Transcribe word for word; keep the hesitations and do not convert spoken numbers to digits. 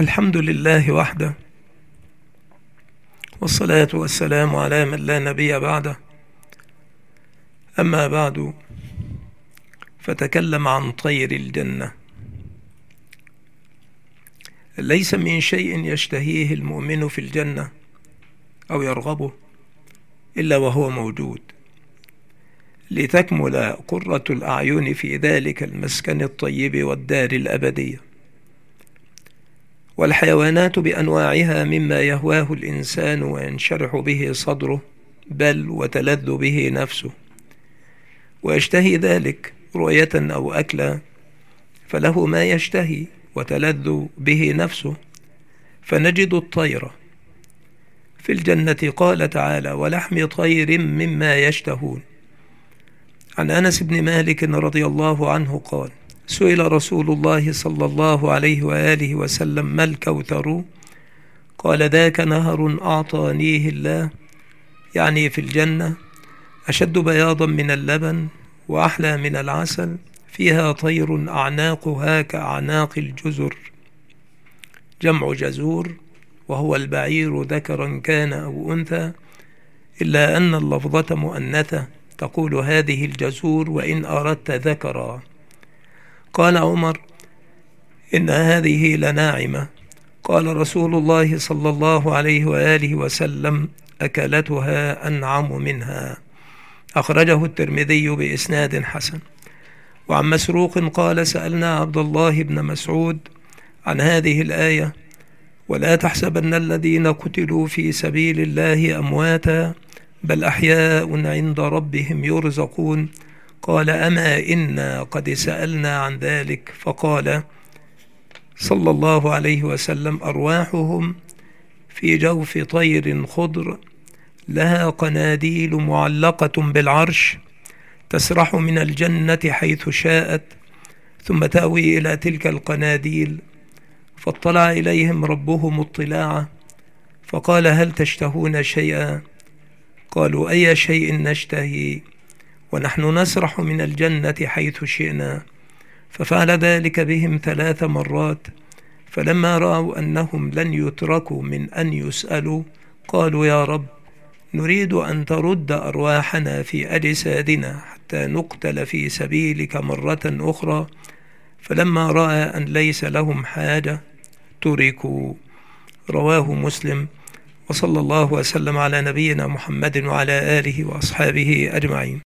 الحمد لله وحده، والصلاة والسلام على من لا نبي بعده. أما بعد، فتكلم عن طير الجنة. ليس من شيء يشتهيه المؤمن في الجنة أو يرغبه إلا وهو موجود، لتكمل قرة الأعين في ذلك المسكن الطيب والدار الأبدية. والحيوانات بأنواعها مما يهواه الإنسان وينشرح به صدره، بل وتلذ به نفسه، ويشتهي ذلك رؤية أو أكلا، فله ما يشتهي وتلذ به نفسه. فنجد الطير في الجنة، قال تعالى: ولحم طير مما يشتهون. عن أنس بن مالك رضي الله عنه قال: سئل رسول الله صلى الله عليه وآله وسلم: ما الكوثر؟ قال: ذاك نهر أعطانيه الله، يعني في الجنة، أشد بياضا من اللبن وأحلى من العسل، فيها طير أعناقها كأعناق الجزر، جمع جزور، وهو البعير ذكرا كان أو أنثى، إلا أن اللفظة مؤنثة تقول هذه الجزور وإن أردت ذكرا. قال عمر: إن هذه لناعمة. قال رسول الله صلى الله عليه وآله وسلم: أكلتها أنعم منها. أخرجه الترمذي بإسناد حسن. وعن مسروق قال: سألنا عبد الله بن مسعود عن هذه الآية: ولا تحسبن الذين قتلوا في سبيل الله أمواتا بل أحياء عند ربهم يرزقون. قال: أما إنا قد سألنا عن ذلك. فقال صلى الله عليه وسلم: أرواحهم في جوف طير خضر لها قناديل معلقة بالعرش، تسرح من الجنة حيث شاءت، ثم تأوي إلى تلك القناديل. فاطلع إليهم ربهم اطلاعا، فقال: هل تشتهون شيئا؟ قالوا: أي شيء نشتهي؟ ونحن نسرح من الجنة حيث شئنا. ففعل ذلك بهم ثلاث مرات، فلما رأوا أنهم لن يتركوا من أن يسألوا، قالوا: يا رب، نريد أن ترد أرواحنا في أجسادنا حتى نقتل في سبيلك مرة أخرى. فلما رأى أن ليس لهم حاجة تركوا. رواه مسلم. وصلى الله وسلم على نبينا محمد وعلى آله وأصحابه أجمعين.